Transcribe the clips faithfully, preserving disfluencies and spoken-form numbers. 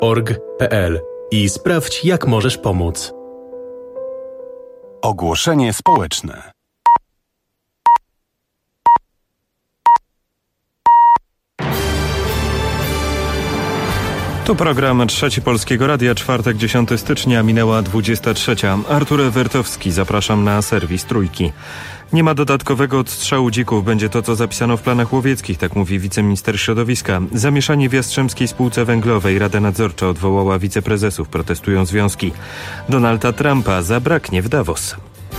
org kropka p l i sprawdź, jak możesz pomóc. Ogłoszenie społeczne. Tu program Trzeci Polskiego Radia, czwartek, dziesiątego stycznia, minęła dwudziesta trzecia. Artur Ewertowski, zapraszam na serwis Trójki. Nie ma dodatkowego odstrzału dzików, będzie to, co zapisano w planach łowieckich, tak mówi wiceminister środowiska. Zamieszanie w Jastrzębskiej Spółce Węglowej. Rada Nadzorcza odwołała wiceprezesów, protestują związki. Donalda Trumpa zabraknie w Davos.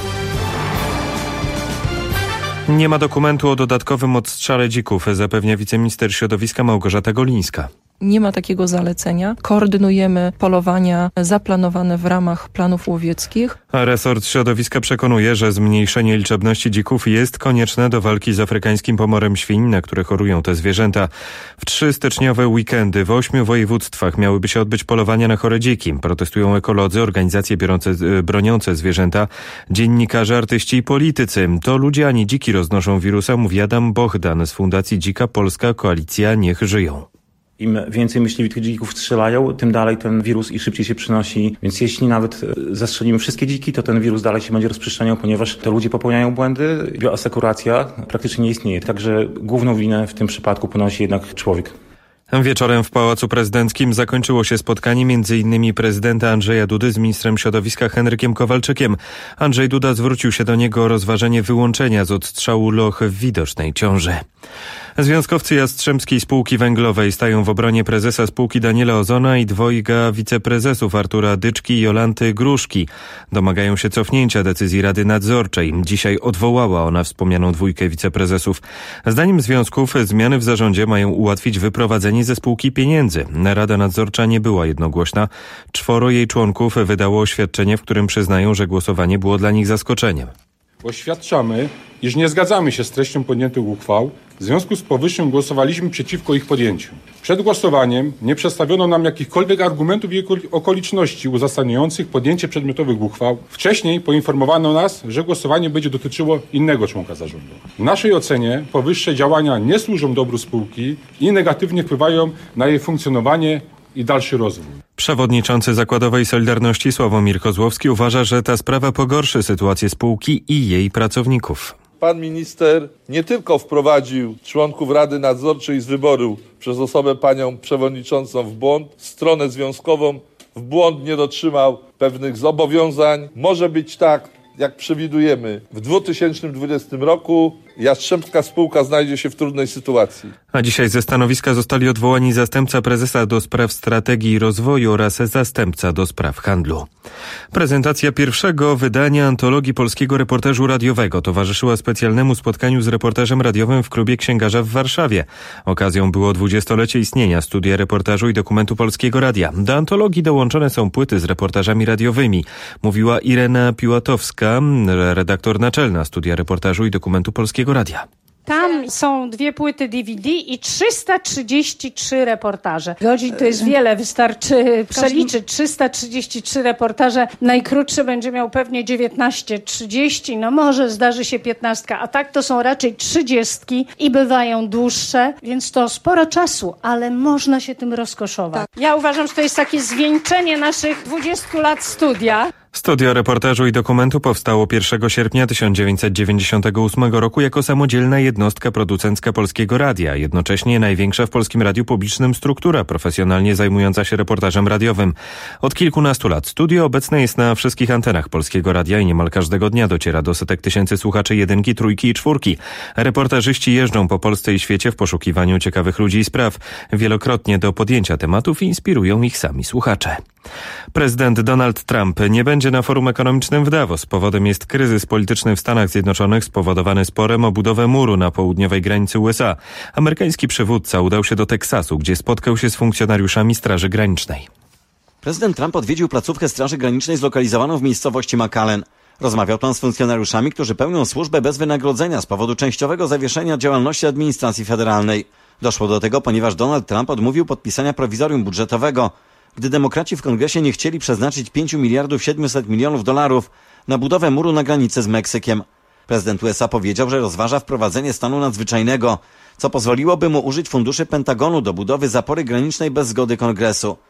Nie ma dokumentu o dodatkowym odstrzale dzików, zapewnia wiceminister środowiska Małgorzata Golińska. Nie ma takiego zalecenia. Koordynujemy polowania zaplanowane w ramach planów łowieckich. A resort środowiska przekonuje, że zmniejszenie liczebności dzików jest konieczne do walki z afrykańskim pomorem świń, na które chorują te zwierzęta. W trzy styczniowe weekendy w ośmiu województwach miałyby się odbyć polowania na chore dziki. Protestują ekolodzy, organizacje biorące, broniące zwierzęta, dziennikarze, artyści i politycy. To ludzie, a nie dziki roznoszą wirusa, mówi Adam Bohdan z Fundacji Dzika Polska Koalicja Niech Żyją. Im więcej myśliwych tych dzików strzelają, tym dalej ten wirus i szybciej się przenosi. Więc jeśli nawet zastrzelimy wszystkie dziki, to ten wirus dalej się będzie rozprzestrzeniał, ponieważ te ludzie popełniają błędy. Bioasekuracja praktycznie nie istnieje. Także główną winę w tym przypadku ponosi jednak człowiek. Wieczorem w Pałacu Prezydenckim zakończyło się spotkanie między innymi prezydenta Andrzeja Dudy z ministrem środowiska Henrykiem Kowalczykiem. Andrzej Duda zwrócił się do niego o rozważenie wyłączenia z odstrzału loch w widocznej ciąży. Związkowcy Jastrzębskiej Spółki Węglowej stają w obronie prezesa spółki Daniela Ozona i dwojga wiceprezesów Artura Dyczki i Jolanty Gruszki. Domagają się cofnięcia decyzji Rady Nadzorczej. Dzisiaj odwołała ona wspomnianą dwójkę wiceprezesów. Zdaniem związków zmiany w zarządzie mają ułatwić wyprowadzenie ze spółki pieniędzy. Rada Nadzorcza nie była jednogłośna. Czworo jej członków wydało oświadczenie, w którym przyznają, że głosowanie było dla nich zaskoczeniem. Oświadczamy, iż nie zgadzamy się z treścią podjętych uchwał. W związku z powyższym głosowaliśmy przeciwko ich podjęciu. Przed głosowaniem nie przedstawiono nam jakichkolwiek argumentów i okoliczności uzasadniających podjęcie przedmiotowych uchwał. Wcześniej poinformowano nas, że głosowanie będzie dotyczyło innego członka zarządu. W naszej ocenie powyższe działania nie służą dobru spółki i negatywnie wpływają na jej funkcjonowanie i dalszy rozwój. Przewodniczący Zakładowej Solidarności Sławomir Kozłowski uważa, że ta sprawa pogorszy sytuację spółki i jej pracowników. Pan minister nie tylko wprowadził członków Rady Nadzorczej z wyboru przez osobę panią przewodniczącą w błąd, stronę związkową w błąd nie dotrzymał pewnych zobowiązań. Może być tak, jak przewidujemy, w dwa tysiące dwudziestym roku Jastrzębska Spółka znajdzie się w trudnej sytuacji. A dzisiaj ze stanowiska zostali odwołani zastępca prezesa do spraw strategii i rozwoju oraz zastępca do spraw handlu. Prezentacja pierwszego wydania antologii polskiego reportażu radiowego towarzyszyła specjalnemu spotkaniu z reportażem radiowym w klubie Księgarza w Warszawie. Okazją było dwudziestolecie istnienia Studia Reportażu i Dokumentu Polskiego Radia. Do antologii dołączone są płyty z reportażami radiowymi, mówiła Irena Piłatowska, redaktor naczelna Studia Reportażu i Dokumentu Polskiego Radia. Tam są dwie płyty D V D i trzysta trzydzieści trzy reportaże. Godzin to jest wiele, wystarczy przeliczyć trzysta trzydzieści trzy reportaże. Najkrótszy będzie miał pewnie dziewiętnaście trzydzieści, no może zdarzy się piętnaście, a tak to są raczej trzydziestki i bywają dłuższe, więc to sporo czasu, ale można się tym rozkoszować. Ja uważam, że to jest takie zwieńczenie naszych dwudziestu lat studia. Studio Reportażu i Dokumentu powstało pierwszego sierpnia tysiąc dziewięćset dziewięćdziesiątego ósmego roku jako samodzielna jednostka producencka Polskiego Radia, jednocześnie największa w polskim radiu publicznym struktura profesjonalnie zajmująca się reportażem radiowym. Od kilkunastu lat studio obecne jest na wszystkich antenach Polskiego Radia i niemal każdego dnia dociera do setek tysięcy słuchaczy jedynki, trójki i czwórki. Reportażyści jeżdżą po Polsce i świecie w poszukiwaniu ciekawych ludzi i spraw. Wielokrotnie do podjęcia tematów inspirują ich sami słuchacze. Prezydent Donald Trump nie będzie na forum ekonomicznym w Davos. Powodem jest kryzys polityczny w Stanach Zjednoczonych spowodowany sporem o budowę muru na południowej granicy U S A. Amerykański przywódca udał się do Teksasu, gdzie spotkał się z funkcjonariuszami Straży Granicznej. Prezydent Trump odwiedził placówkę Straży Granicznej zlokalizowaną w miejscowości McAllen. Rozmawiał pan z funkcjonariuszami, którzy pełnią służbę bez wynagrodzenia z powodu częściowego zawieszenia działalności administracji federalnej. Doszło do tego, ponieważ Donald Trump odmówił podpisania prowizorium budżetowego, gdy demokraci w kongresie nie chcieli przeznaczyć pięć miliardów siedemset milionów dolarów na budowę muru na granicy z Meksykiem. Prezydent U S A powiedział, że rozważa wprowadzenie stanu nadzwyczajnego, co pozwoliłoby mu użyć funduszy Pentagonu do budowy zapory granicznej bez zgody kongresu.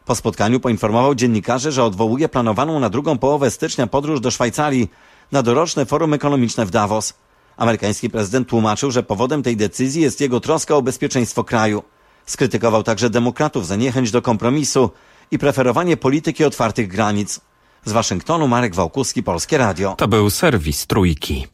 Po spotkaniu poinformował dziennikarzy, że odwołuje planowaną na drugą połowę stycznia podróż do Szwajcarii na doroczne forum ekonomiczne w Davos. Amerykański prezydent tłumaczył, że powodem tej decyzji jest jego troska o bezpieczeństwo kraju. Skrytykował także demokratów za niechęć do kompromisu i preferowanie polityki otwartych granic. Z Waszyngtonu Marek Wałkuski, Polskie Radio. To był serwis Trójki.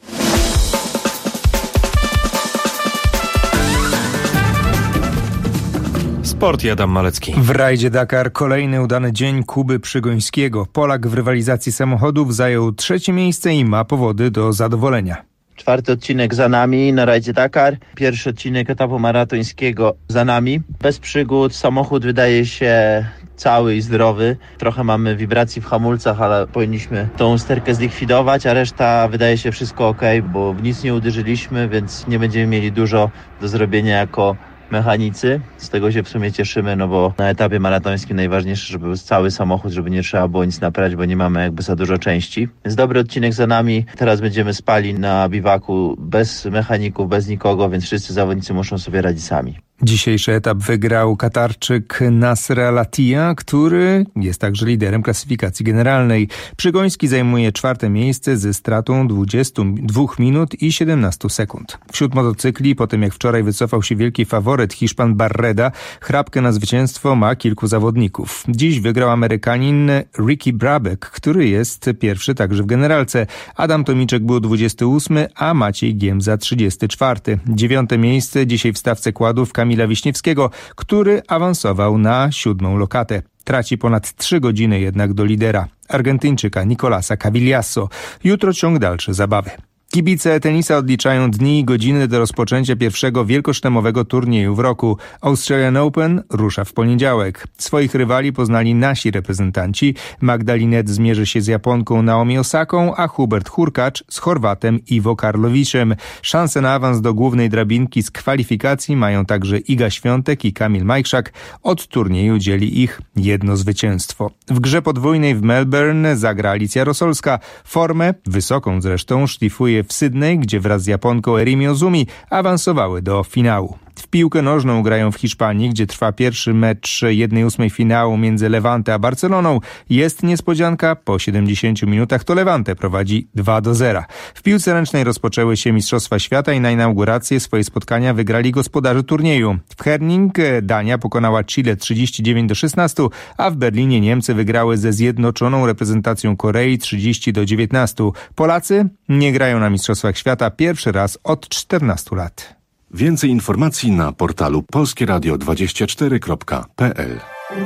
Sport i Adam Malecki. W rajdzie Dakar kolejny udany dzień Kuby Przygońskiego. Polak w rywalizacji samochodów zajął trzecie miejsce i ma powody do zadowolenia. Czwarty odcinek za nami na rajdzie Dakar. Pierwszy odcinek etapu maratońskiego za nami. Bez przygód, samochód wydaje się cały i zdrowy. Trochę mamy wibracji w hamulcach, ale powinniśmy tą usterkę zlikwidować, a reszta wydaje się wszystko ok, bo w nic nie uderzyliśmy, więc nie będziemy mieli dużo do zrobienia jako mechanicy. Z tego się w sumie cieszymy, no bo na etapie maratońskim najważniejsze, żeby był cały samochód, żeby nie trzeba było nic naprawiać, bo nie mamy jakby za dużo części. Więc dobry odcinek za nami. Teraz będziemy spali na biwaku bez mechaników, bez nikogo, więc wszyscy zawodnicy muszą sobie radzić sami. Dzisiejszy etap wygrał Katarczyk Nasser Al-Attiyah, który jest także liderem klasyfikacji generalnej. Przygoński zajmuje czwarte miejsce ze stratą dwudziestu dwóch minut i siedemnastu sekund. Wśród motocykli, po tym jak wczoraj wycofał się wielki faworyt Hiszpan Barreda, chrapkę na zwycięstwo ma kilku zawodników. Dziś wygrał Amerykanin Ricky Brabeck, który jest pierwszy także w generalce. Adam Tomiczek był dwudziesty ósmy, a Maciej Giemza trzydziesty czwarty. Dziewiąte miejsce dzisiaj w stawce kładów Kamila Wiśniewskiego, który awansował na siódmą lokatę. Traci ponad trzy godziny jednak do lidera, Argentyńczyka Nicolasa Cavigliasso. Jutro ciąg dalszy zabawy. Kibice tenisa odliczają dni i godziny do rozpoczęcia pierwszego wielkoszlemowego turnieju w roku. Australian Open rusza w poniedziałek. Swoich rywali poznali nasi reprezentanci. Magda Linette zmierzy się z Japonką Naomi Osaką, a Hubert Hurkacz z Chorwatem Ivo Karloviczem. Szanse na awans do głównej drabinki z kwalifikacji mają także Iga Świątek i Kamil Majchrzak. Od turnieju dzieli ich jedno zwycięstwo. W grze podwójnej w Melbourne zagra Alicja Rosolska. Formę, wysoką zresztą, szlifuje w Sydney, gdzie wraz z Japonką Erimi Ozumi awansowały do finału. W piłkę nożną grają w Hiszpanii, gdzie trwa pierwszy mecz jednej ósmej finału między Levante a Barceloną. Jest niespodzianka, po siedemdziesięciu minutach to Levante prowadzi dwa do zera. W piłce ręcznej rozpoczęły się Mistrzostwa Świata i na inaugurację swoje spotkania wygrali gospodarze turnieju. W Herning Dania pokonała Chile trzydzieści dziewięć do szesnastu, a w Berlinie Niemcy wygrały ze zjednoczoną reprezentacją Korei trzydzieści do dziewiętnastu. Polacy nie grają na Mistrzostwach Świata pierwszy raz od czternastu lat. Więcej informacji na portalu polskie radio dwadzieścia cztery kropka p l.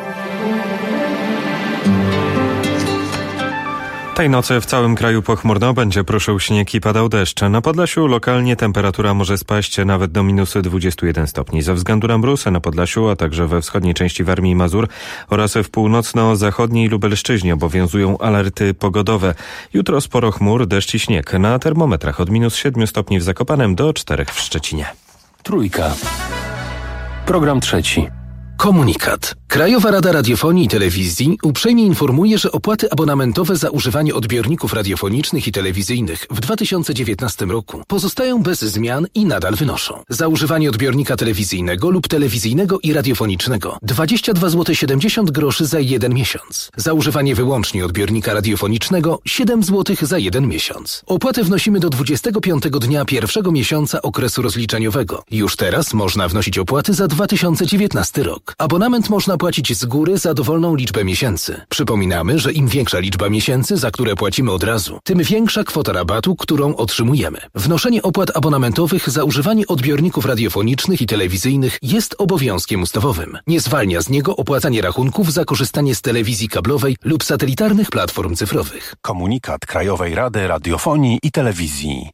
Tej nocy w całym kraju pochmurno, będzie pruszył śnieg i padał deszcz. Na Podlasiu lokalnie temperatura może spaść nawet do minus dwudziestu jeden stopni. Ze względu na mróz na Podlasiu, a także we wschodniej części Warmii i Mazur oraz w północno-zachodniej Lubelszczyźnie obowiązują alerty pogodowe. Jutro sporo chmur, deszcz i śnieg. Na termometrach od minus siedmiu stopni w Zakopanem do czterech w Szczecinie. Trójka. Program trzeci. Komunikat. Krajowa Rada Radiofonii i Telewizji uprzejmie informuje, że opłaty abonamentowe za używanie odbiorników radiofonicznych i telewizyjnych w dwa tysiące dziewiętnastym roku pozostają bez zmian i nadal wynoszą: za używanie odbiornika telewizyjnego lub telewizyjnego i radiofonicznego dwadzieścia dwa złote siedemdziesiąt groszy za jeden miesiąc. Za używanie wyłącznie odbiornika radiofonicznego siedem złotych za jeden miesiąc. Opłatę wnosimy do dwudziestego piątego dnia pierwszego miesiąca okresu rozliczeniowego. Już teraz można wnosić opłaty za dwa tysiące dziewiętnasty rok. Abonament można płacić z góry za dowolną liczbę miesięcy. Przypominamy, że im większa liczba miesięcy, za które płacimy od razu, tym większa kwota rabatu, którą otrzymujemy. Wnoszenie opłat abonamentowych za używanie odbiorników radiofonicznych i telewizyjnych jest obowiązkiem ustawowym. Nie zwalnia z niego opłacanie rachunków za korzystanie z telewizji kablowej lub satelitarnych platform cyfrowych. Komunikat Krajowej Rady Radiofonii i Telewizji.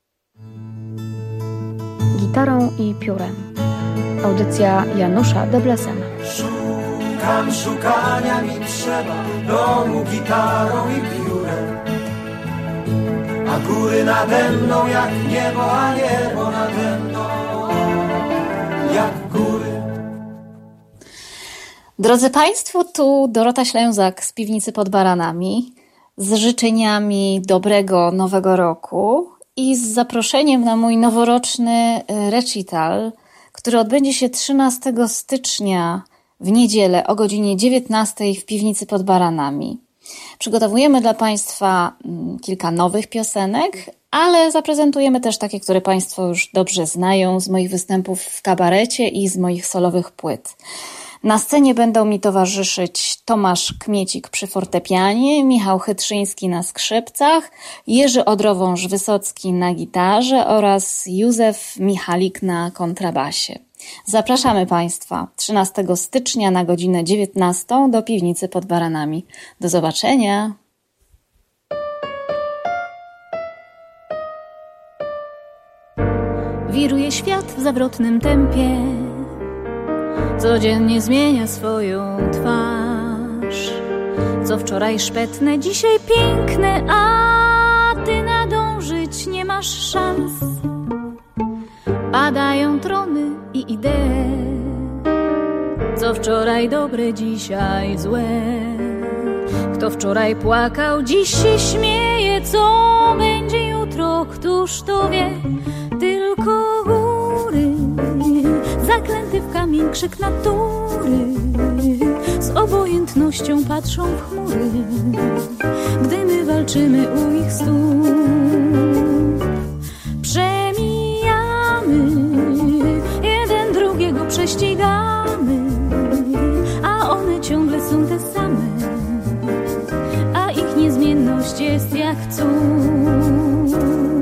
Gitarą i piórem. Audycja Janusza Deblesena. Szukam, szukania mi trzeba, domu gitarą i piórem. A góry nade mną jak niebo, a niebo nade mną jak góry. Drodzy Państwo, tu Dorota Ślęzak z Piwnicy pod Baranami z życzeniami dobrego nowego roku i z zaproszeniem na mój noworoczny recital, który odbędzie się trzynastego stycznia w niedzielę o godzinie dziewiętnastej w Piwnicy pod Baranami. Przygotowujemy dla Państwa kilka nowych piosenek, ale zaprezentujemy też takie, które Państwo już dobrze znają z moich występów w kabarecie i z moich solowych płyt. Na scenie będą mi towarzyszyć Tomasz Kmiecik przy fortepianie, Michał Chytrzyński na skrzypcach, Jerzy Odrowąż-Wysocki na gitarze oraz Józef Michalik na kontrabasie. Zapraszamy Państwa trzynastego stycznia na godzinę dziewiętnastą do Piwnicy pod Baranami. Do zobaczenia! Wiruje świat w zawrotnym tempie, codziennie zmienia swoją twarz. Co wczoraj szpetne, dzisiaj piękne, a ty nadążyć nie masz szans. Padają trony i idee, co wczoraj dobre, dzisiaj złe. Kto wczoraj płakał, dziś się śmieje. Co będzie jutro, któż to wie? Tylko góry, zaklęty w kamień krzyk natury, z obojętnością patrzą w chmury, gdy my walczymy u ich stóp. Przemijamy, jeden drugiego prześcigamy, a one ciągle są te same, a ich niezmienność jest jak cud.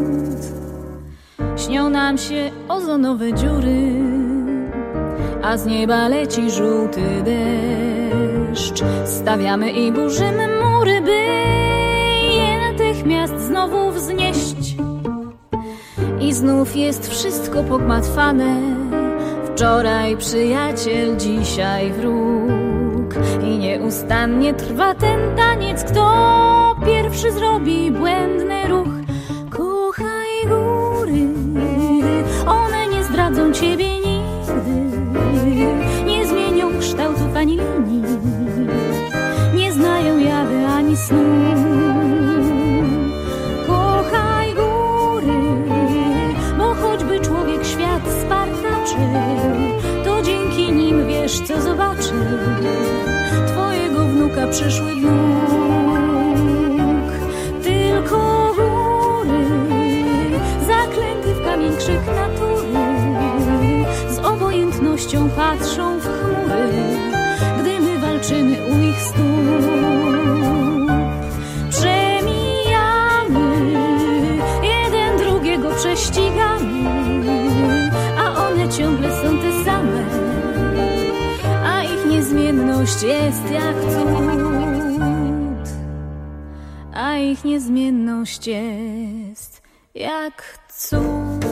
Śnią nam się ozonowe dziury, a z nieba leci żółty deszcz. Stawiamy i burzymy mury, by je natychmiast znowu wznieść. I znów jest wszystko pogmatwane. Wczoraj przyjaciel, dzisiaj wróg. I nieustannie trwa ten taniec, kto pierwszy zrobi błędny ruch. Kochaj góry, one nie zdradzą ciebie nigdy, nie zmienią kształtów ani linii, nie znają jawy ani snu. Kochaj góry, bo choćby człowiek świat spartaczy, to dzięki nim wiesz, co zobaczy twojego wnuka przyszły wnuk. Tylko góry, zaklęty w kamień krzyk natury, z obojętnością patrzą w chmury, gdy my walczymy u ich stóp. Przemijamy, jeden drugiego prześcigamy, a one ciągle są te same, a ich niezmienność jest jak cud, a ich niezmienność jest jak cud.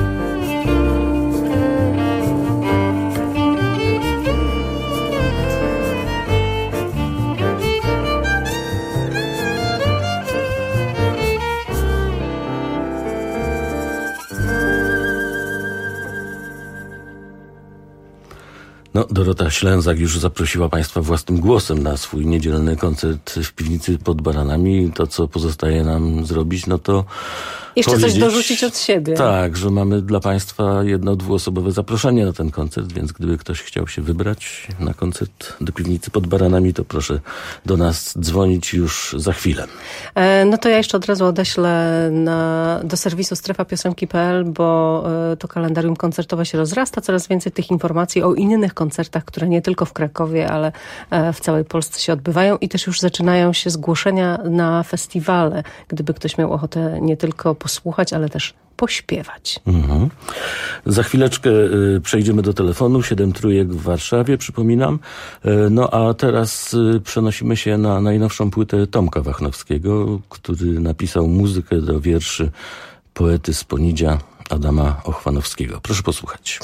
No, Dorota Ślęzak już zaprosiła Państwa własnym głosem na swój niedzielny koncert w Piwnicy pod Baranami. To, co pozostaje nam zrobić, no to jeszcze coś dorzucić od siebie. Tak, że mamy dla Państwa jedno dwuosobowe zaproszenie na ten koncert, więc gdyby ktoś chciał się wybrać na koncert do Piwnicy pod Baranami, to proszę do nas dzwonić już za chwilę. E, no to ja jeszcze od razu odeślę na, do serwisu strefa piosenki kropka p l, bo e, to kalendarium koncertowe się rozrasta. Coraz więcej tych informacji o innych koncertach, które nie tylko w Krakowie, ale e, w całej Polsce się odbywają i też już zaczynają się zgłoszenia na festiwale, gdyby ktoś miał ochotę nie tylko posłuchać, ale też pośpiewać. Mhm. Za chwileczkę y, przejdziemy do telefonu. Siedem trójek w Warszawie, przypominam. Y, no a teraz y, przenosimy się na najnowszą płytę Tomka Wachnowskiego, który napisał muzykę do wierszy poety z Ponidzia Adama Ochwanowskiego. Proszę posłuchać.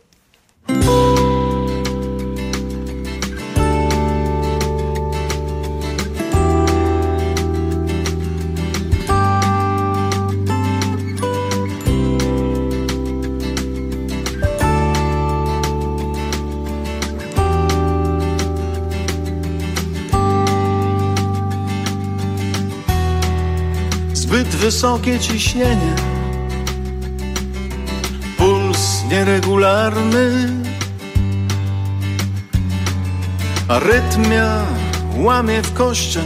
Zbyt wysokie ciśnienie, puls nieregularny, Arytmia łamie w kościach,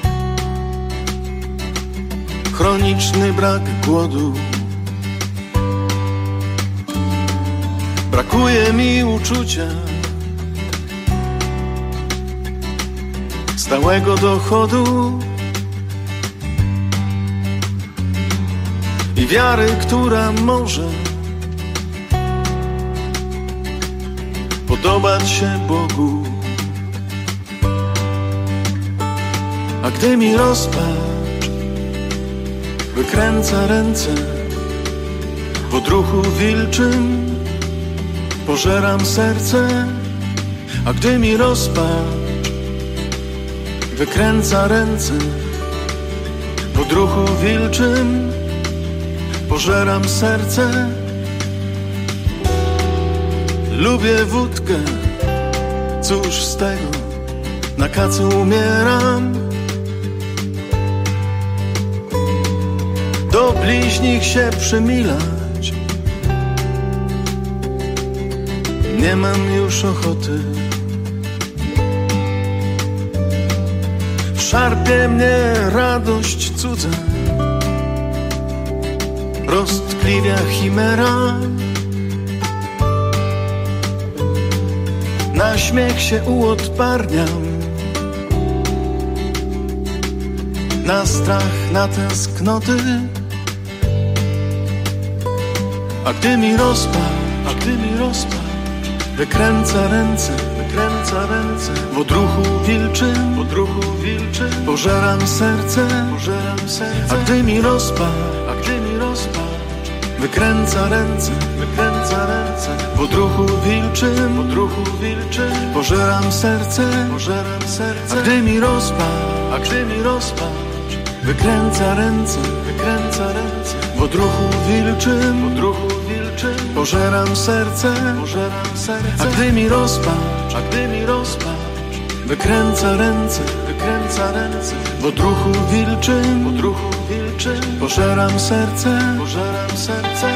chroniczny brak głodu. Brakuje mi uczucia, stałego dochodu i wiary, która może podobać się Bogu. A gdy mi rozpacz wykręca ręce, w odruchu wilczym pożeram serce. A gdy mi rozpacz wykręca ręce, w odruchu wilczym pożeram serce. Lubię wódkę, cóż z tego, na kacu umieram. Do bliźnich się przymilać nie mam już ochoty. Szarpie mnie radość cudza, roztkliwia chimera. Na śmiech się uodparniam, na strach, na tęsknoty. A gdy mi rozpacz, a gdy mi rozpacz wykręca ręce, wykręca ręce, w odruchu wilczym, w odruchu wilczym pożeram serce, pożeram serce. A gdy mi rozpacz, a gdy mi rozpacz wykręca ręce, wykręca ręce, w odruchu wilczym, w odruchu wilczym pożeram serce, pożeram serce. A gdy mi rozpacz, a gdy mi rozpacz wykręca ręce, wykręca ręce, w odruchu wilczym, w odruchu wilczym pożeram serce, pożeram serce. A gdy mi rozpacz, a gdy mi rozpacz wykręca ręce, wykręca ręce, w odruchu wilczym, w odruchu wilczym pożeram serce, pożeram serce.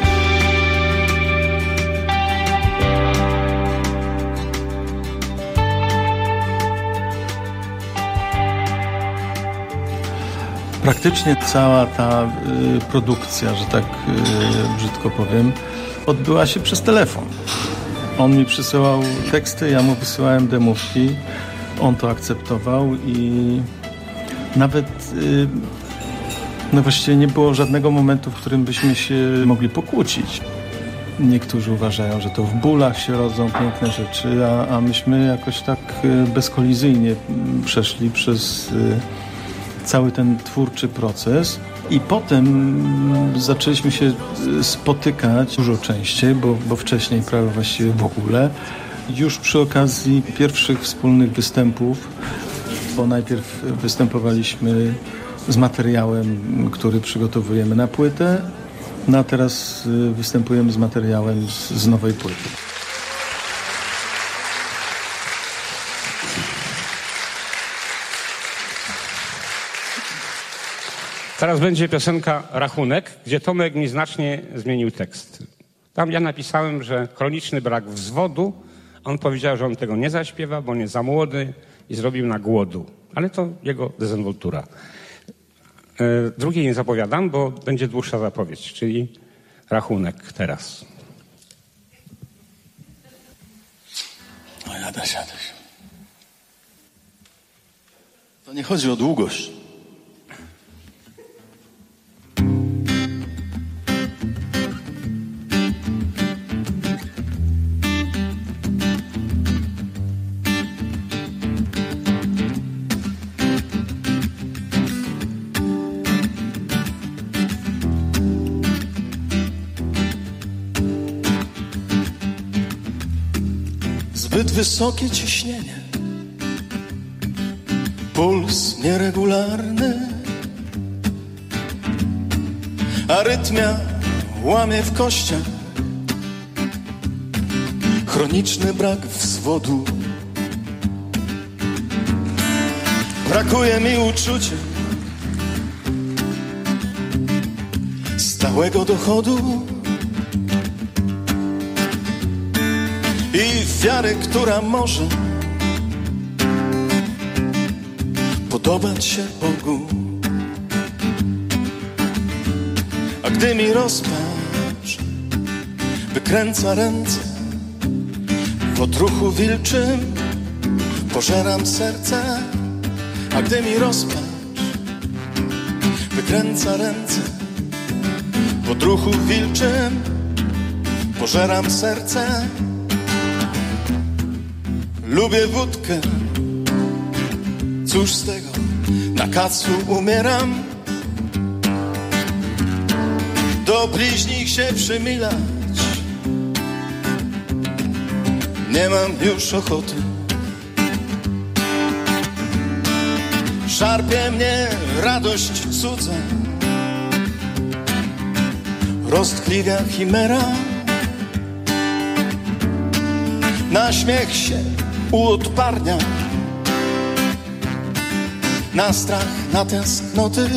Praktycznie cała ta y, produkcja, że tak y, brzydko powiem, odbyła się przez telefon. On mi przysyłał teksty, ja mu wysyłałem demówki, on to akceptował i nawet y, no właściwie nie było żadnego momentu, w którym byśmy się mogli pokłócić. Niektórzy uważają, że to w bólach się rodzą piękne rzeczy, a, a myśmy jakoś tak y, bezkolizyjnie przeszli przez y, cały ten twórczy proces i potem zaczęliśmy się spotykać dużo częściej, bo, bo wcześniej prawie właściwie w ogóle. Już przy okazji pierwszych wspólnych występów, bo najpierw występowaliśmy z materiałem, który przygotowujemy na płytę, no a teraz występujemy z materiałem z, z nowej płyty. Teraz będzie piosenka Rachunek, gdzie Tomek mi znacznie zmienił tekst. Tam ja napisałem, że chroniczny brak wzwodu. On powiedział, że on tego nie zaśpiewa, bo on jest za młody i zrobił na głodu. Ale to jego dezynwoltura. E, drugiej nie zapowiadam, bo będzie dłuższa zapowiedź, czyli Rachunek teraz. No jadaś, jadaś. To nie chodzi o długość. Zbyt wysokie ciśnienie, puls nieregularny, arytmia łamie w kościach, chroniczny brak wzwodu. Brakuje mi uczucia, stałego dochodu i wiary, która może podobać się Bogu. A gdy mi rozpacz wykręca ręce, w odruchu wilczym pożeram serce. A gdy mi rozpacz wykręca ręce, w odruchu wilczym pożeram serce. Lubię wódkę, cóż z tego, na kacu umieram. Do bliźnich się przymilać nie mam już ochoty. Szarpie mnie radość cudza, roztkliwia chimera. Na śmiech się uodparnia, na strach, na tęsknoty.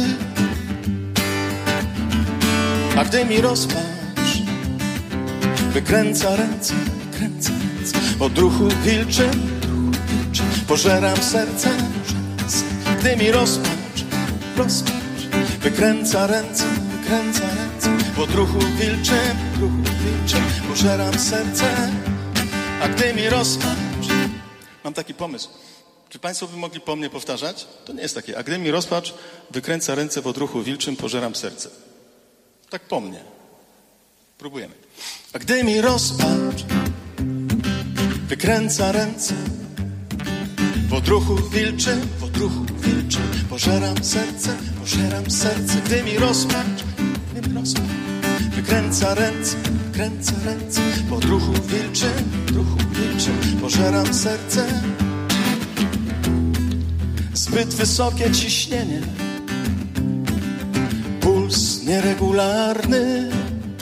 A gdy mi rozpacz wykręca ręce, kręca ręce, odruchu wilczym, wilczym pożeram serce. Gdy mi rozpacz, rozpacz wykręca ręce, wykręca ręce, w odruchu wilczym, odruchu wilczym pożeram serce. A gdy mi rozpacz, mam taki pomysł. Czy państwo by mogli po mnie powtarzać? To nie jest takie. A gdy mi rozpacz wykręca ręce, w odruchu wilczym pożeram serce. Tak po mnie. Próbujemy. A gdy mi rozpacz wykręca ręce, w odruchu wilczym, w odruchu wilczym pożeram serce, pożeram serce. Gdy mi rozpacz, gdy mi rozpacz wykręca ręce, wykręca ręce, w odruchu wilczym, w odruchu wilczym pożeram serce. Zbyt wysokie ciśnienie, puls nieregularny.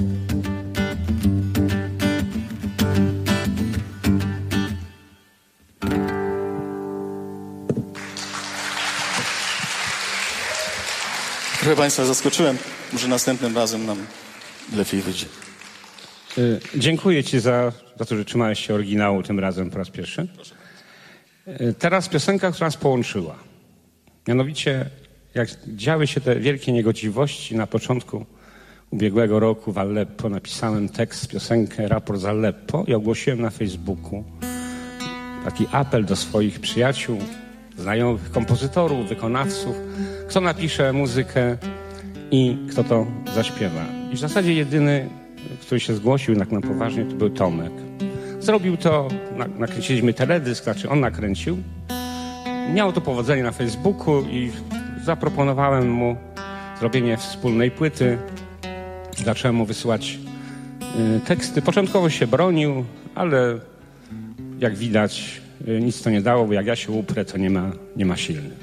Trochę państwa zaskoczyłem. Może następnym razem nam lepiej wyjdzie. Y, dziękuję ci za, za to, że trzymałeś się oryginału tym razem po raz pierwszy. Y, teraz piosenka, która nas połączyła. Mianowicie, jak działy się te wielkie niegodziwości na początku ubiegłego roku w Aleppo, napisałem tekst, piosenkę, raport z Aleppo i ogłosiłem na Facebooku taki apel do swoich przyjaciół, znajomych kompozytorów, wykonawców, kto napisze muzykę i kto to zaśpiewa. I w zasadzie jedyny, który się zgłosił jednak na poważnie, to był Tomek. Zrobił to, nakręciliśmy teledysk, znaczy on nakręcił. Miało to powodzenie na Facebooku i zaproponowałem mu zrobienie wspólnej płyty. Zacząłem mu wysyłać y, teksty. Początkowo się bronił, ale jak widać y, nic to nie dało, bo jak ja się uprę, to nie ma, nie ma silnych.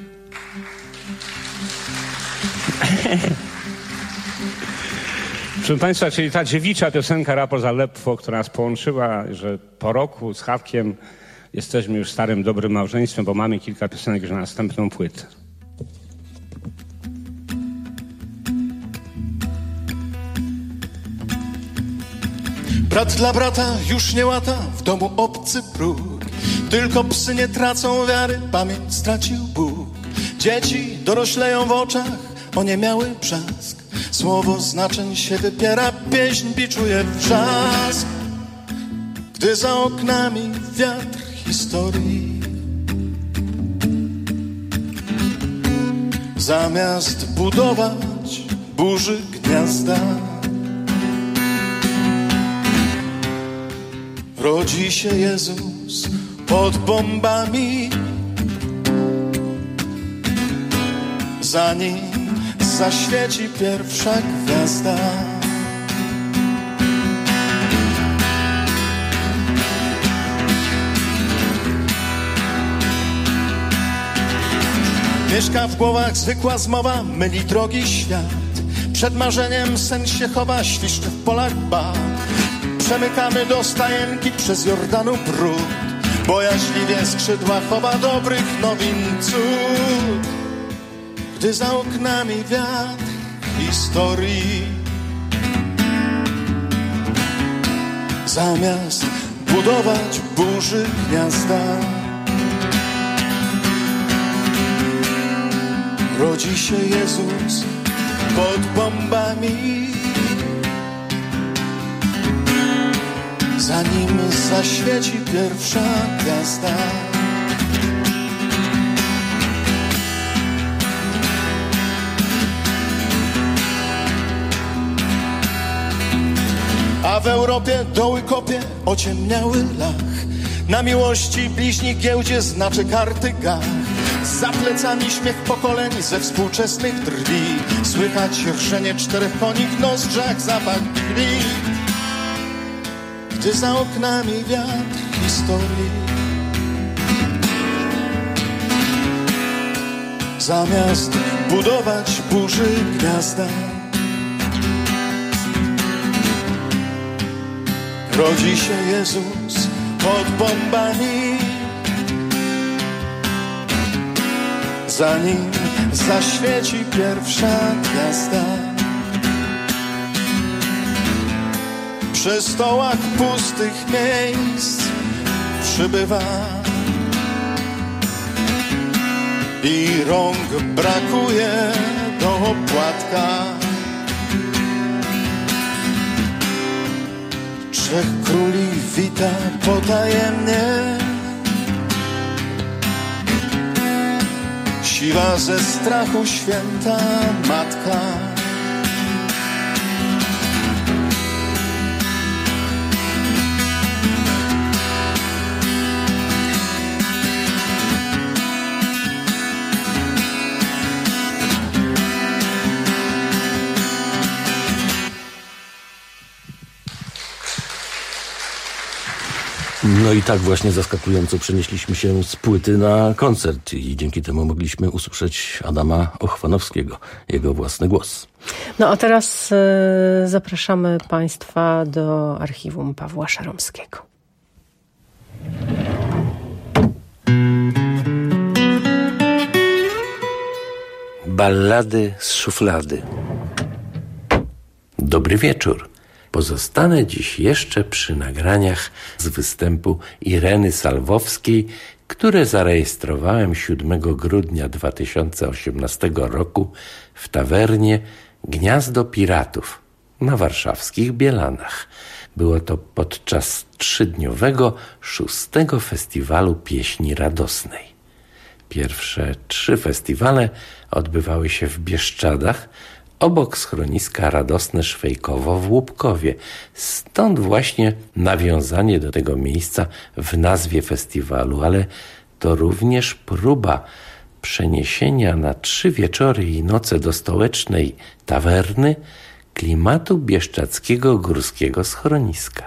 Proszę państwa, czyli ta dziewicza piosenka Raport z Aleppo, która nas połączyła, że po roku z Hawkiem jesteśmy już starym, dobrym małżeństwem, bo mamy kilka piosenek już na następną płytę. Brat dla brata już nie łata, w domu obcy próg. Tylko psy nie tracą wiary, pamięć stracił Bóg. Dzieci dorośleją w oczach, oniemiały brzask. Słowo znaczeń się wypiera, pieśń biczuje wrzask. Gdy za oknami wiatr historii, zamiast budować burzy gniazda, rodzi się Jezus pod bombami. Zanim zaświeci pierwsza gwiazda, mieszka w głowach zwykła zmowa, myli drogi świat. Przed marzeniem sen się chowa, świszczy w polach bat. Przemykamy do stajenki przez Jordanu brud. Bojaźliwie skrzydła chowa dobrych nowin cud. Gdy za oknami wiatr historii, zamiast budować burzy gniazda, Rodzi się Jezus pod bombami, zanim zaświeci pierwsza gwiazda. A w Europie doły kopie ociemniały lach, na miłości bliźni giełdzie znaczy karty gach. Za plecami śmiech pokoleń ze współczesnych drwi, słychać rżenie czterech koni w nozdrzach, zapach krwi. Gdy za oknami wiatr historii, zamiast budować burzy gniazda, rodzi się Jezus pod bombami, zanim zaświeci pierwsza gwiazda. Przy stołach pustych miejsc przybywa i rąk brakuje do opłatka. Trzech króli wita potajemnie, siwa ze strachu święta matka. No i tak właśnie zaskakująco przenieśliśmy się z płyty na koncert i dzięki temu mogliśmy usłyszeć Adama Ochwanowskiego, jego własny głos. No a teraz y, zapraszamy Państwa do archiwum Pawła Szaromskiego. Ballady z szuflady. Dobry wieczór. Pozostanę dziś jeszcze przy nagraniach z występu Ireny Salwowskiej, które zarejestrowałem siódmego grudnia dwa tysiące osiemnastego roku w tawernie Gniazdo Piratów na warszawskich Bielanach. Było to podczas trzydniowego szóstego Festiwalu Pieśni Radosnej. Pierwsze trzy festiwale odbywały się w Bieszczadach, obok schroniska Radosne Szwejkowo w Łupkowie. Stąd właśnie nawiązanie do tego miejsca w nazwie festiwalu, ale to również próba przeniesienia na trzy wieczory i noce do stołecznej tawerny klimatu bieszczadzkiego górskiego schroniska.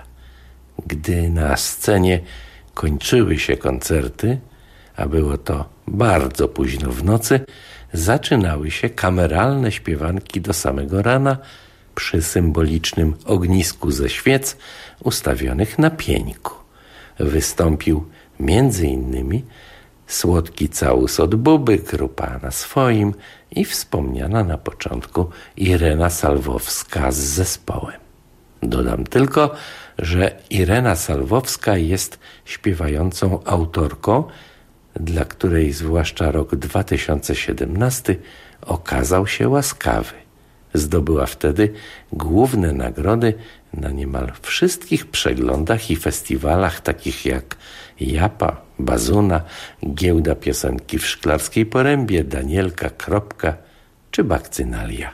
Gdy na scenie kończyły się koncerty, a było to bardzo późno w nocy, zaczynały się kameralne śpiewanki do samego rana przy symbolicznym ognisku ze świec ustawionych na pieńku. Wystąpił między innymi Słodki całus od Buby, grupa na swoim i wspomniana na początku Irena Salwowska z zespołem. Dodam tylko, że Irena Salwowska jest śpiewającą autorką, dla której zwłaszcza rok dwa tysiące siedemnasty okazał się łaskawy. Zdobyła wtedy główne nagrody na niemal wszystkich przeglądach i festiwalach takich jak Japa, Bazuna, Giełda Piosenki w Szklarskiej Porębie, Danielka, Kropka czy Bakcynalia.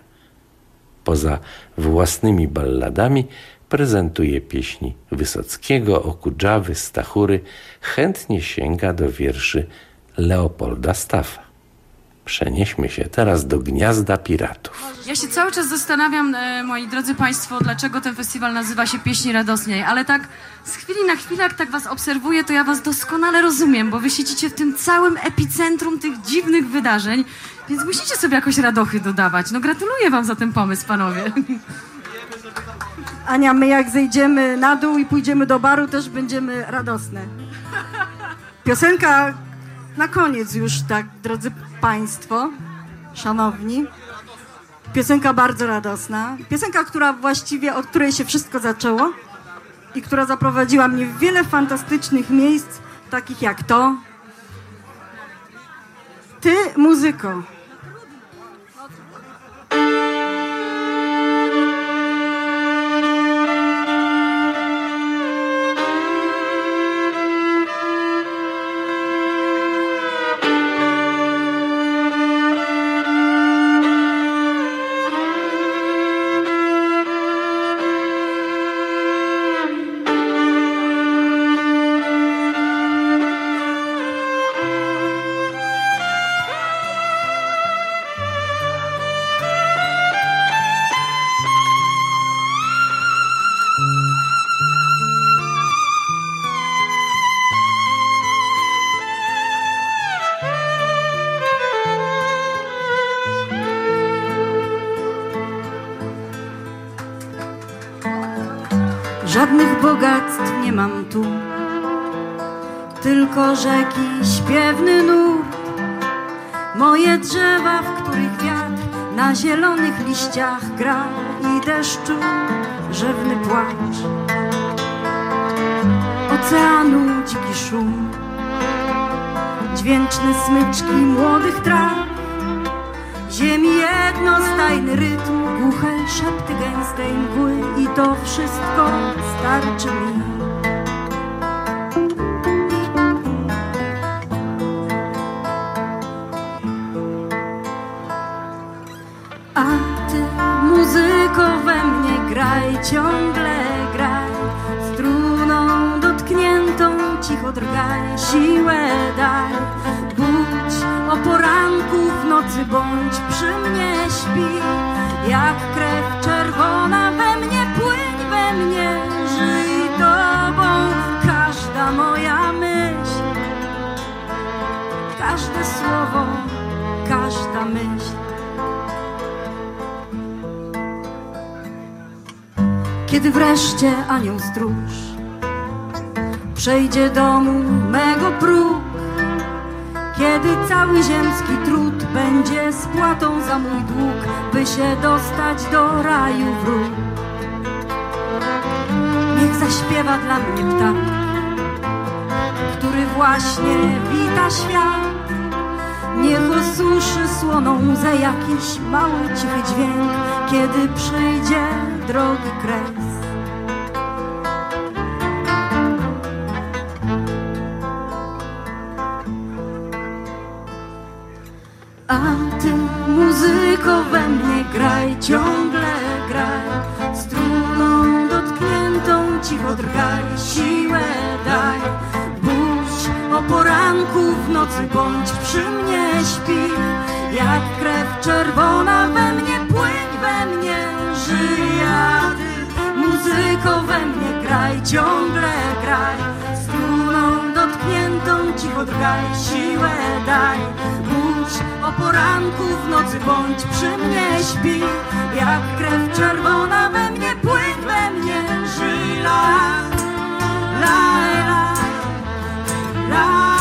Poza własnymi balladami prezentuje pieśni Wysockiego, Okudżawy, Stachury, chętnie sięga do wierszy Leopolda Staffa. Przenieśmy się teraz do Gniazda Piratów. Ja się cały czas zastanawiam, e, moi drodzy Państwo, dlaczego ten festiwal nazywa się Pieśni Radosnej, ale tak z chwili na chwilę, jak tak was obserwuję, to ja was doskonale rozumiem, bo wy siedzicie w tym całym epicentrum tych dziwnych wydarzeń, więc musicie sobie jakoś radochy dodawać. No gratuluję wam za ten pomysł, panowie. Ania, my jak zejdziemy na dół i pójdziemy do baru, też będziemy radosne. Piosenka na koniec już, tak, drodzy Państwo, szanowni. Piosenka bardzo radosna. Piosenka, która właściwie, od której się wszystko zaczęło i która zaprowadziła mnie w wiele fantastycznych miejsc, takich jak to. Ty, muzyko, Żadnych bogactw nie mam tu, tylko rzeki, śpiewny nurt. Moje drzewa, w których wiatr na zielonych liściach gra i deszczu rzewny płacz. Oceanu dziki szum, dźwięczne smyczki młodych traw. Ziemi jednostajny rytm, głuche szepty gęstej mgły i to wszystko starczy mi. A ty, muzyko, we mnie graj, ciągle graj, struną dotkniętą cicho drgaj, siłę daj. Budź o poranku, w nocy bądź przy mnie, śpi, jak krew czerwona we mnie, płyń we mnie, żyj tobą. Każda moja myśl, każde słowo, każda myśl. Kiedy wreszcie anioł stróż przejdzie domu mego próg, kiedy cały ziemski trud będzie spłatą za mój dług, by się dostać do raju wróg. Niech zaśpiewa dla mnie ptak, który właśnie wita świat. Niech osuszy słoną łzę jakiś mały cichy dźwięk, kiedy przyjdzie drogi kres. A ty, muzyko, we mnie graj, ciągle graj, struną dotkniętą cicho drgaj, siłę daj. Budź o poranku, w nocy bądź przy mnie, śpi, jak krew czerwona we mnie, płyń we mnie, żyj. A ty, muzyko, we mnie graj, ciągle graj, struną dotkniętą cicho drgaj, siłę daj. Budź o poranku, w nocy bądź przy mnie, śpi, jak krew czerwona we mnie, płyń we mnie, żyj. La, la, la, la.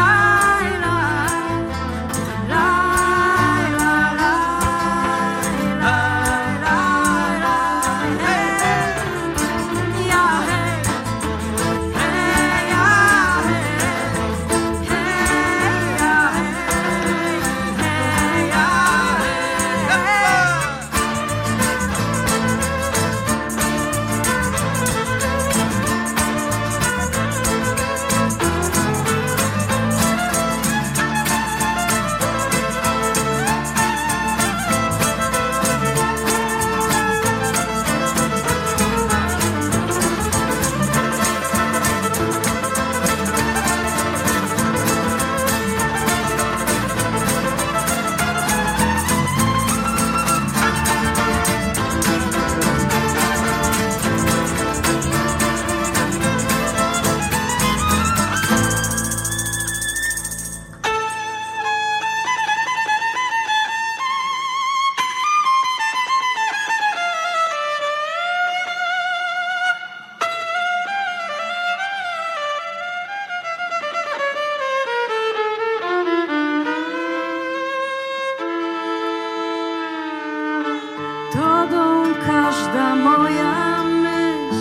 Tobą każda moja myśl,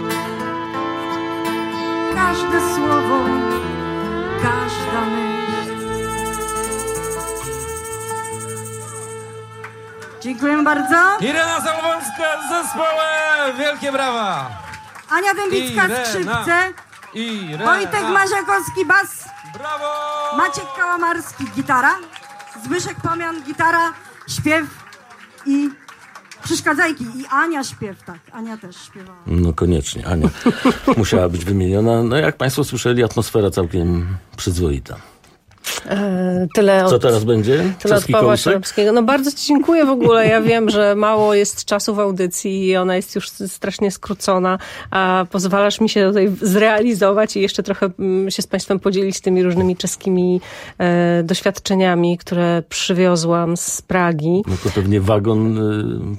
każde słowo, każda myśl. Dziękuję bardzo. Irena Salwowska z zespołem. Wielkie brawa. Ania Dębicka, Irena. skrzypce. Irena. Wojtek Maziakowski, bas. Brawo. Maciek Kałamarski, gitara. Zbyszek Pomian, gitara, śpiew i przeszkadzajki. I Ania śpiew, tak. Ania też śpiewała. No koniecznie, Ania musiała być wymieniona. No jak państwo słyszeli, atmosfera całkiem przyzwoita. E, tyle od, Co teraz będzie? Tyle od Pawła Szerebskiego. No bardzo ci dziękuję w ogóle. Ja wiem, że mało jest czasu w audycji i ona jest już strasznie skrócona, a pozwalasz mi się tutaj zrealizować i jeszcze trochę się z państwem podzielić tymi różnymi czeskimi e, doświadczeniami, które przywiozłam z Pragi. No to pewnie wagon... Y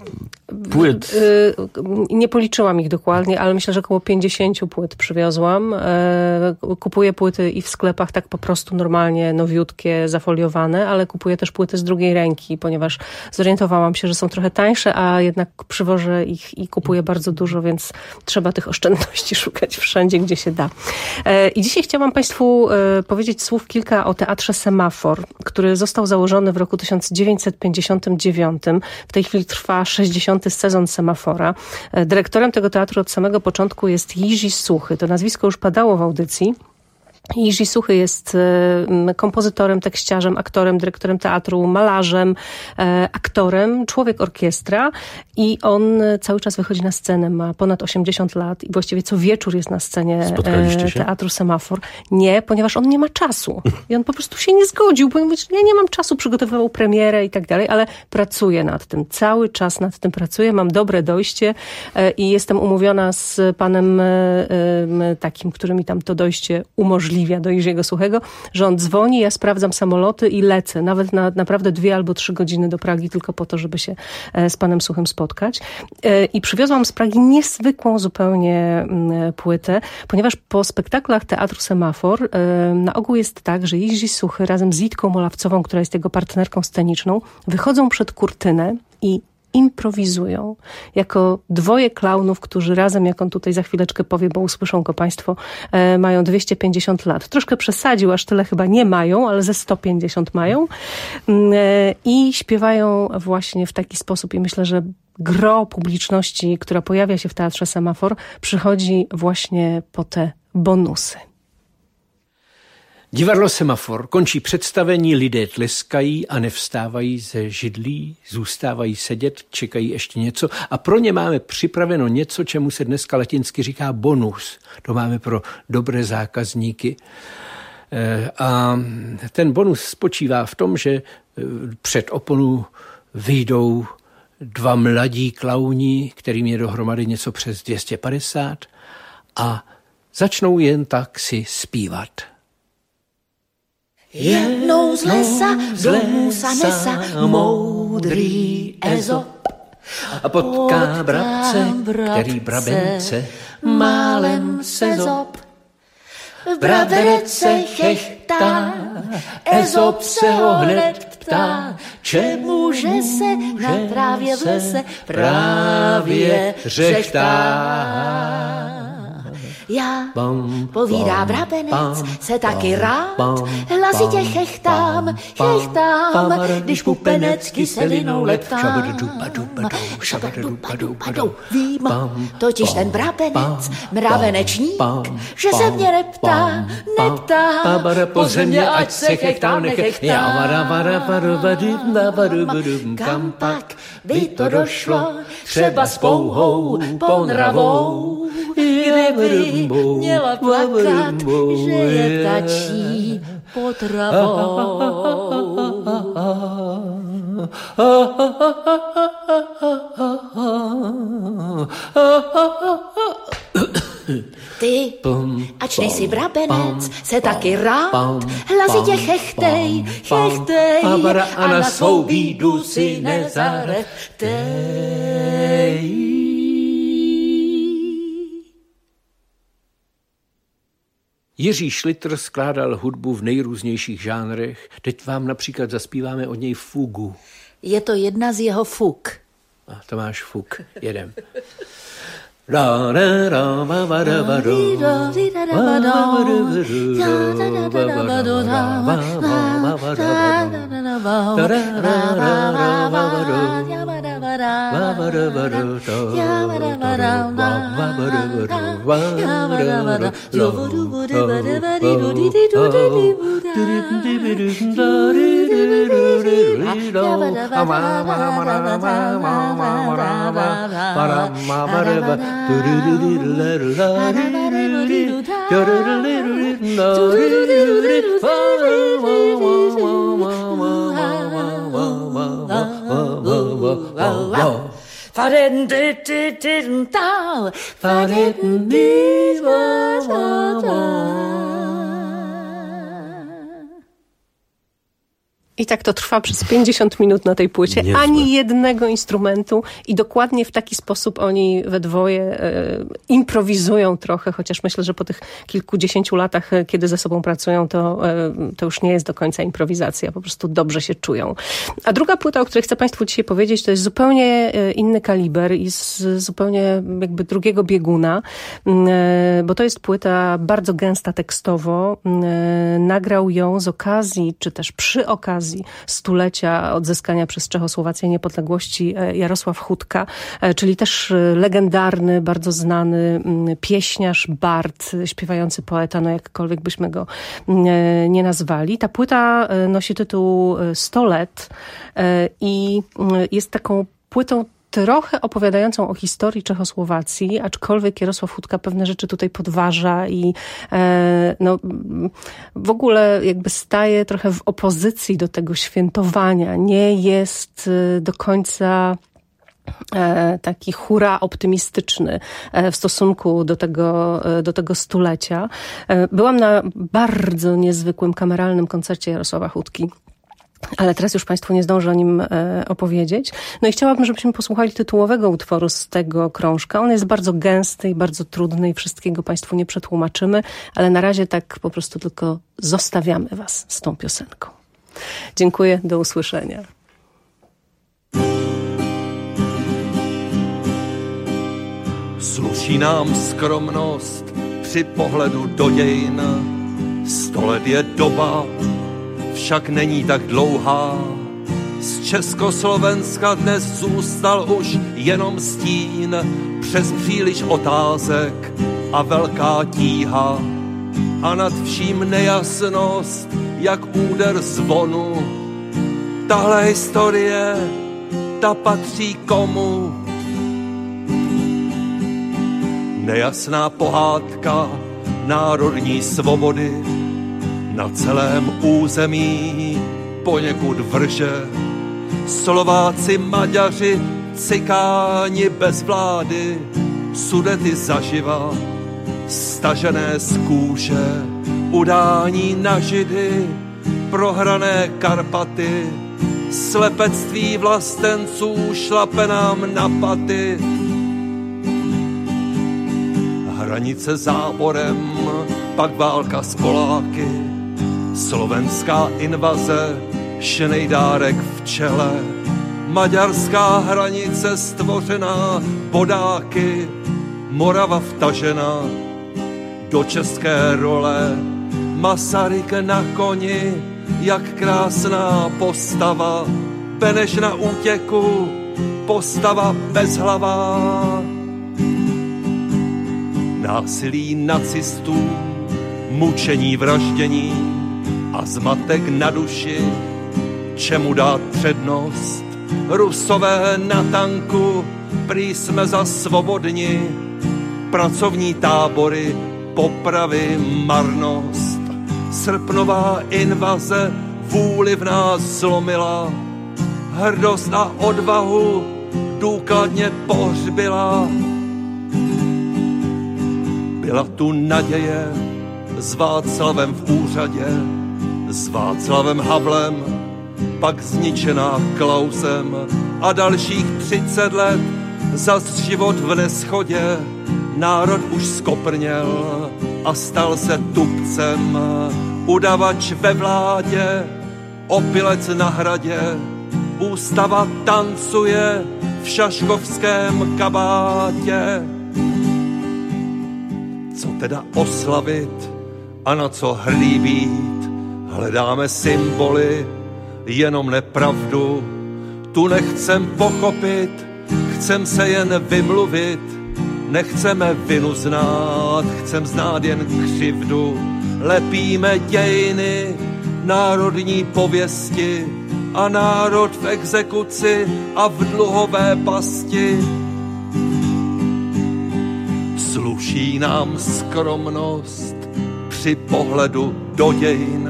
płyt? Nie policzyłam ich dokładnie, ale myślę, że około pięćdziesiąt płyt przywiozłam. Kupuję płyty i w sklepach tak po prostu normalnie, nowiutkie, zafoliowane, ale kupuję też płyty z drugiej ręki, ponieważ zorientowałam się, że są trochę tańsze, a jednak przywożę ich i kupuję bardzo dużo, więc trzeba tych oszczędności szukać wszędzie, gdzie się da. I dzisiaj chciałam Państwu powiedzieć słów kilka o Teatrze Semafor, który został założony w roku tysiąc dziewięćset pięćdziesiątym dziewiątym. W tej chwili trwa sześćdziesiąty sezon Semafora. Dyrektorem tego teatru od samego początku jest Jiří Suchy. To nazwisko już padało w audycji. Jiří Suchy jest kompozytorem, tekściarzem, aktorem, dyrektorem teatru, malarzem, aktorem, człowiek orkiestra i on cały czas wychodzi na scenę, ma ponad osiemdziesiąt lat i właściwie co wieczór jest na scenie Teatru Semafor. Nie, ponieważ on nie ma czasu. I on po prostu się nie zgodził, ponieważ ja nie mam czasu, przygotowywał premierę i tak dalej, ale pracuję nad tym, cały czas nad tym pracuję, mam dobre dojście i jestem umówiona z panem takim, który mi tam to dojście umożliwia do Jiřího Suchego, że on dzwoni, ja sprawdzam samoloty i lecę. Nawet na naprawdę dwie albo trzy godziny do Pragi tylko po to, żeby się z panem Suchym spotkać. I przywiozłam z Pragi niezwykłą zupełnie płytę, ponieważ po spektaklach Teatru Semafor na ogół jest tak, że Jiří Suchy razem z Jitką Molawcową, która jest jego partnerką sceniczną, wychodzą przed kurtynę i improwizują. Jako dwoje klaunów, którzy razem, jak on tutaj za chwileczkę powie, bo usłyszą go Państwo, e, mają dwieście pięćdziesiąt lat. Troszkę przesadził, aż tyle chyba nie mają, ale ze sto pięćdziesiąt mają. E, I śpiewają właśnie w taki sposób i myślę, że gro publiczności, która pojawia się w Teatrze Semafor, przychodzi właśnie po te bonusy. Divadlo Semafor končí představení, lidé tleskají a nevstávají ze židlí, zůstávají sedět, čekají ještě něco a pro ně máme připraveno něco, čemu se dneska latinsky říká bonus. To máme pro dobré zákazníky. A ten bonus spočívá v tom, že před oponu vyjdou dva mladí klauni, kterým je dohromady něco přes dvě stě padesát a začnou jen tak si zpívat. Jednou z lesa, z lesa nesa, moudrý Ezop. A potká brabce, který brabence málem se zob. V braberece chechtá, Ezop se ho hned ptá, čemuže se na trávě v lese právě řechtá. Já, povídá brabenec, se taky rád hlasitě chechtám, chechtám, když pupenec kyselinou leptám. Vím, totiž ten brabenec, mravenečník, že se mě neptá, neptá, po země ať se chechtám, nechechtám. Kam pak by to došlo, třeba s pouhou ponravou, kde by měla plakat, že je ptačí potravou. Ty, ač nejsi brabenec, se taky rád hlasitě chechtej, chechtej a na svou bídu si nezarechtej. Jiří Šlitr skládal hudbu v nejrůznějších žánrech. Teď vám například zaspíváme od něj fugu. Je to jedna z jeho fug. A to máš fug. Jedem. I tak to trwa przez pięćdziesiąt minut na tej płycie. Niezłe. Ani jednego instrumentu i dokładnie w taki sposób oni we dwoje e, improwizują trochę, chociaż myślę, że po tych kilkudziesięciu latach, kiedy ze sobą pracują, to, e, to już nie jest do końca improwizacja. Po prostu dobrze się czują. A druga płyta, o której chcę Państwu dzisiaj powiedzieć, to jest zupełnie inny kaliber i z zupełnie jakby drugiego bieguna, e, bo to jest płyta bardzo gęsta tekstowo. E, nagrał ją z okazji, czy też przy okazji stulecia odzyskania przez Czechosłowację niepodległości Jarosław Chudka, czyli też legendarny, bardzo znany pieśniarz, bard, śpiewający poeta, no jakkolwiek byśmy go nie nazwali. Ta płyta nosi tytuł sto lat i jest taką płytą trochę opowiadającą o historii Czechosłowacji, aczkolwiek Jarosław Chudka pewne rzeczy tutaj podważa i e, no, w ogóle jakby staje trochę w opozycji do tego świętowania. Nie jest do końca E, taki hura optymistyczny e, w stosunku do tego, e, do tego stulecia. E, byłam na bardzo niezwykłym kameralnym koncercie Jarosława Chudki, ale teraz już Państwu nie zdążę o nim e, opowiedzieć. No i chciałabym, żebyśmy posłuchali tytułowego utworu z tego krążka. On jest bardzo gęsty i bardzo trudny i wszystkiego Państwu nie przetłumaczymy, ale na razie tak po prostu tylko zostawiamy Was z tą piosenką. Dziękuję, do usłyszenia. Sluší nám skromnost při pohledu do dějin. Sto let je doba, však není tak dlouhá. Z Československa dnes zůstal už jenom stín, přes příliš otázek a velká tíha. A nad vším nejasnost, jak úder zvonu. Tahle historie, ta patří komu? Nejasná pohádka národní svobody na celém území poněkud vrže. Slováci, Maďaři, Cikáni bez vlády, Sudety zaživa, stažené z kůže, udání na Židy, prohrané Karpaty, slepectví vlastenců šlape nám na paty. Hranice záborem, pak válka s Poláky, slovenská invaze, šnejdárek v čele, maďarská hranice stvořená bodáky, Morava vtažena do české role, Masaryk na koni, jak krásná postava, Beneš na útěku, postava bezhlavá. Násilí nacistů, mučení, vraždění a zmatek na duši, čemu dát přednost? Rusové na tanku, prý jsme za svobodni, pracovní tábory, popravy, marnost. Srpnová invaze vůli v nás zlomila, hrdost a odvahu důkladně pohřbila. Byla tu naděje s Václavem v úřadě, s Václavem Havlem, pak zničená Klausem a dalších třicet let zas život v neschodě. Národ už skoprněl a stal se tupcem, udavač ve vládě, opilec na hradě, ústava tancuje v šaškovském kabátě. Co teda oslavit a na co hrdý být? Hledáme symboly, jenom nepravdu. Tu nechcem pochopit, chcem se jen vymluvit. Nechceme vinu znát, chcem znát jen křivdu. Lepíme dějiny, národní pověsti a národ v exekuci a v dluhové pasti. Sluší nám skromnost při pohledu do dějin.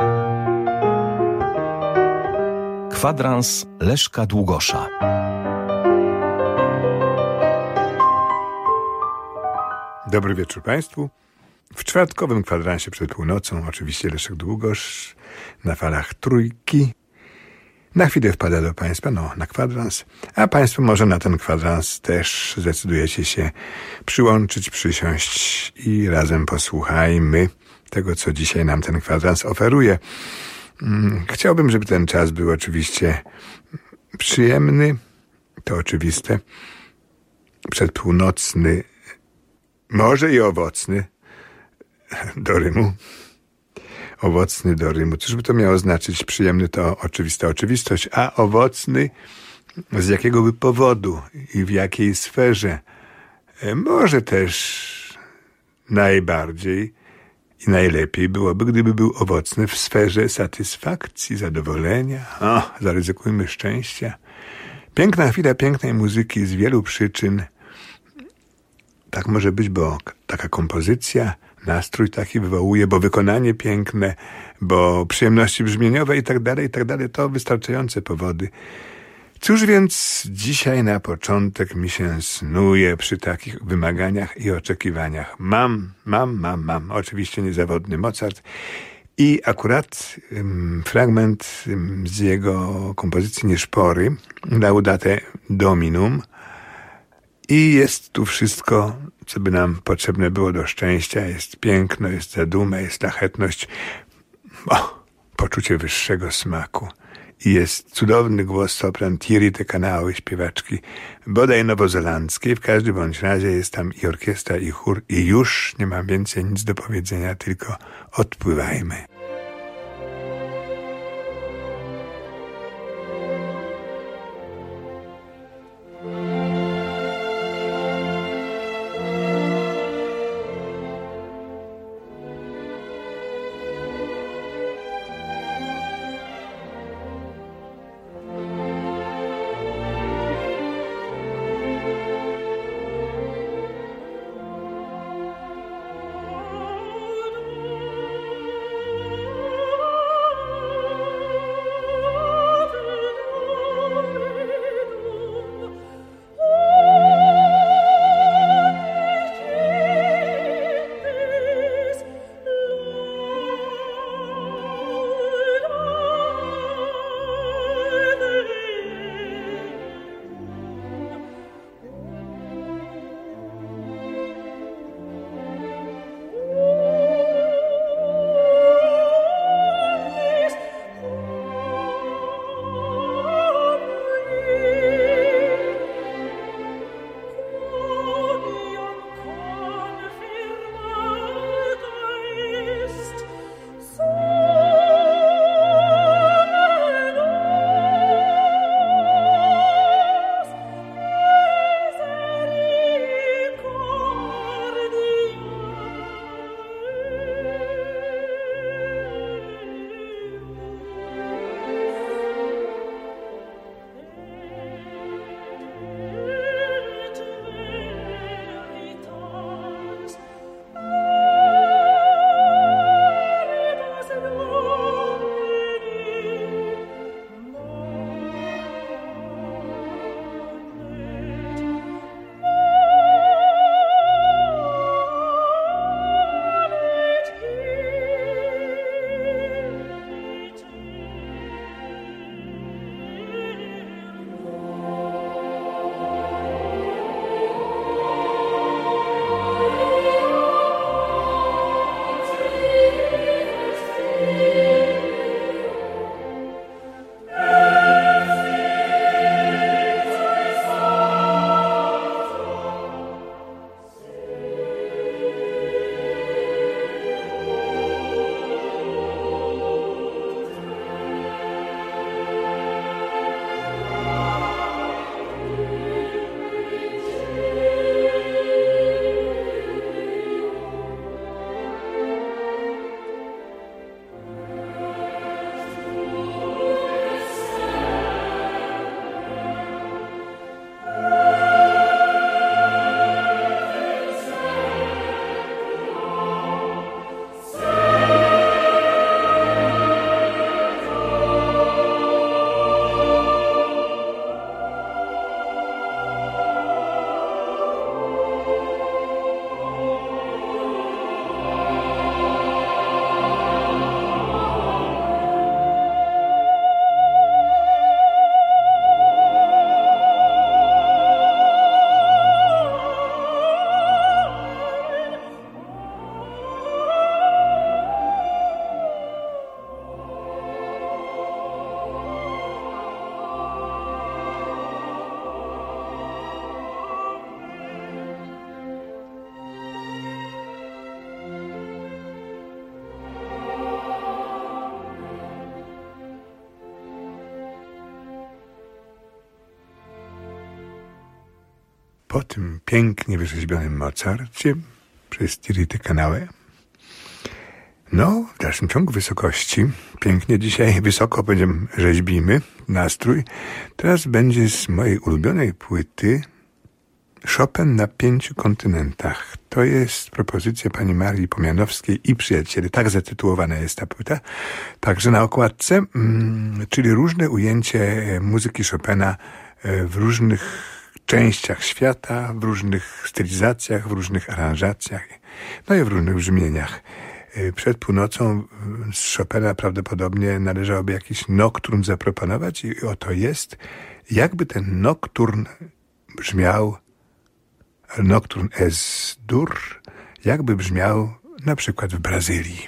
Kwadrans Leszka Długosza. Dobry wieczór Państwu. W czwartkowym kwadransie przed północą oczywiście Leszek Długosz na falach Trójki. Na chwilę wpada do Państwa, no, na kwadrans, a Państwo może na ten kwadrans też zdecydujecie się przyłączyć, przysiąść i razem posłuchajmy tego, co dzisiaj nam ten kwadrans oferuje. Chciałbym, żeby ten czas był oczywiście przyjemny, to oczywiste, przedpółnocny, może i owocny, do rymu. Owocny do rymu. Cóż by to miało znaczyć? Przyjemny to oczywista oczywistość, a owocny z jakiego by powodu i w jakiej sferze? Może też najbardziej i najlepiej byłoby, gdyby był owocny w sferze satysfakcji, zadowolenia. O, zaryzykujmy szczęścia. Piękna chwila pięknej muzyki z wielu przyczyn. Tak może być, bo taka kompozycja, nastrój taki wywołuje, bo wykonanie piękne, bo przyjemności brzmieniowe i tak dalej, i tak dalej. To wystarczające powody. Cóż więc dzisiaj na początek mi się snuje przy takich wymaganiach i oczekiwaniach. Mam, mam, mam, mam. Oczywiście niezawodny Mozart. I akurat um, fragment um, z jego kompozycji Nieszpory, Laudate Dominum. I jest tu wszystko, co by nam potrzebne było do szczęścia. Jest piękno, jest zaduma, jest szlachetność, o, poczucie wyższego smaku. I jest cudowny głos sopran Thierry de Canały, śpiewaczki bodaj nowozelandzkiej. W każdym bądź razie jest tam i orkiestra, i chór. I już nie mam więcej nic do powiedzenia, tylko odpływajmy. po tym pięknie wyrzeźbionym Mozarcie przez Tirity Kanałę, no, w dalszym ciągu wysokości, pięknie dzisiaj wysoko będziemy rzeźbimy nastrój. Teraz będzie z mojej ulubionej płyty Chopin na pięciu kontynentach. To jest propozycja pani Marii Pomianowskiej i przyjacieli. Tak zatytułowana jest ta płyta. Także na okładce, mm, czyli różne ujęcie muzyki Chopina w różnych częściach świata, w różnych stylizacjach, w różnych aranżacjach, no i w różnych brzmieniach. Przed północą z Chopina prawdopodobnie należałoby jakiś nokturn zaproponować i oto jest, jakby ten nokturn brzmiał, nokturn es dur, jakby brzmiał na przykład w Brazylii.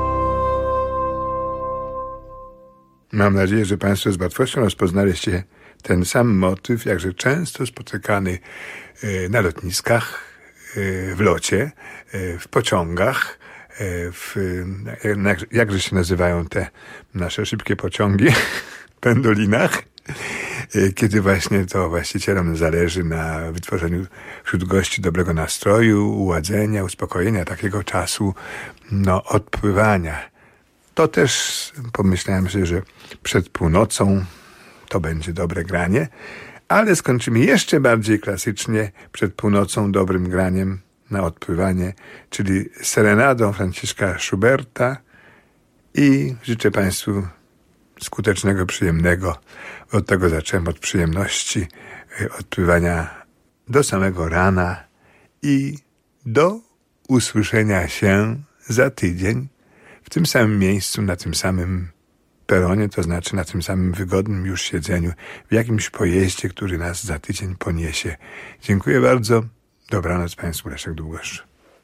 Mam nadzieję, że Państwo z łatwością rozpoznaliście ten sam motyw, jakże często spotykany na lotniskach, w locie, w pociągach, w, jakże się nazywają te nasze szybkie pociągi, pendolinach, kiedy właśnie to właścicielom zależy na wytworzeniu wśród gości dobrego nastroju, uładzenia, uspokojenia, takiego czasu, no, odpływania. To też pomyślałem sobie, że przed północą to będzie dobre granie, ale skończymy jeszcze bardziej klasycznie przed północą dobrym graniem na odpływanie, czyli serenadą Franciszka Schuberta i życzę Państwu skutecznego, przyjemnego. Od tego zacząłem, od przyjemności odpływania do samego rana i do usłyszenia się za tydzień w tym samym miejscu, na tym samym peronie, to znaczy na tym samym wygodnym już siedzeniu, w jakimś pojeździe, który nas za tydzień poniesie. Dziękuję bardzo. Dobranoc Państwu, Leszek Długosz.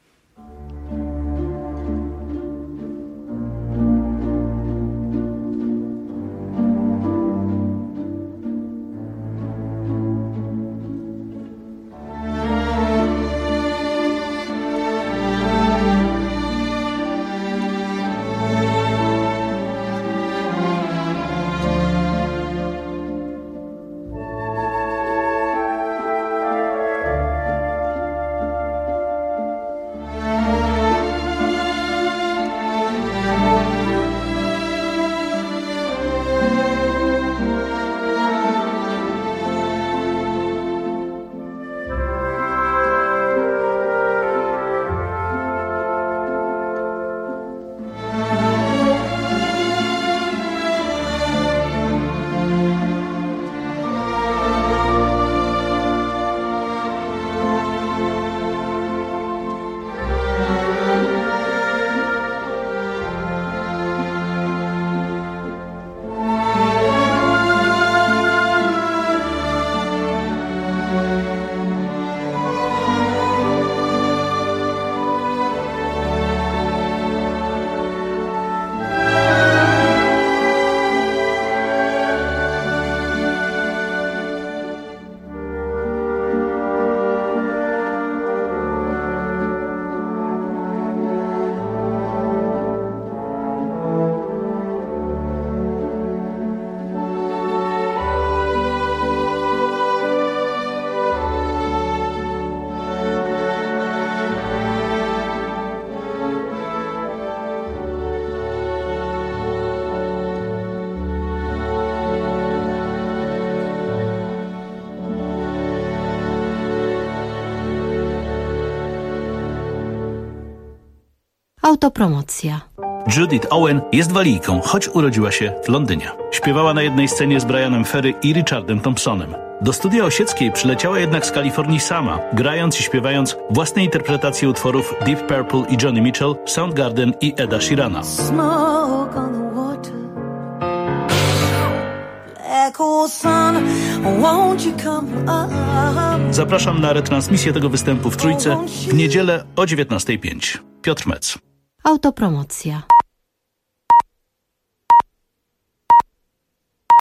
Autopromocja. Judith Owen jest walijką, choć urodziła się w Londynie. Śpiewała na jednej scenie z Brianem Ferry i Richardem Thompsonem. Do studia Osieckiej przyleciała jednak z Kalifornii sama, grając i śpiewając własne interpretacje utworów Deep Purple i Johnny Mitchell, Soundgarden i Eda Sheerana. Smoke on the water, black old sun, won't you come up? Zapraszam na retransmisję tego występu w Trójce w niedzielę o dziewiętnasta pięć. Piotr Mec. Autopromocja.